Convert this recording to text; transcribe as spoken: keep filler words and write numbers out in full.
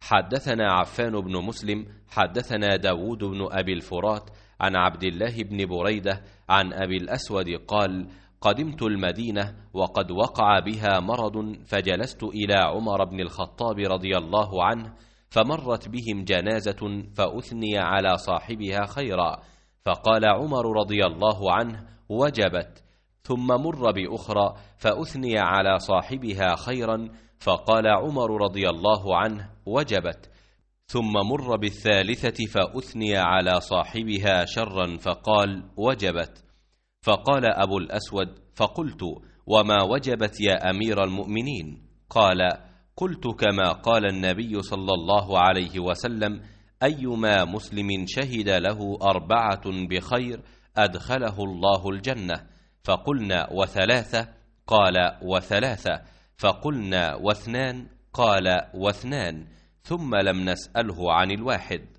حدثنا عفان بن مسلم حدثنا داود بن أبي الفرات عن عبد الله بن بريدة عن أبي الأسود قال: قدمت المدينة وقد وقع بها مرض، فجلست إلى عمر بن الخطاب رضي الله عنه، فمرت بهم جنازة فأثني على صاحبها خيرا، فقال عمر رضي الله عنه: وجبت. ثم مر بأخرى فأثني على صاحبها خيرا، فقال عمر رضي الله عنه: وجبت. ثم مر بالثالثة فأثني على صاحبها شرا، فقال: وجبت. فقال أبو الأسود: فقلت: وما وجبت يا أمير المؤمنين؟ قال: قلت كما قال النبي صلى الله عليه وسلم: أيما مسلم شهد له أربعة بخير أدخله الله الجنة. فقلنا: وثلاثة؟ قال: وثلاثة. فقلنا: واثنان؟ قال: واثنان. ثم لم نسأله عن الواحد.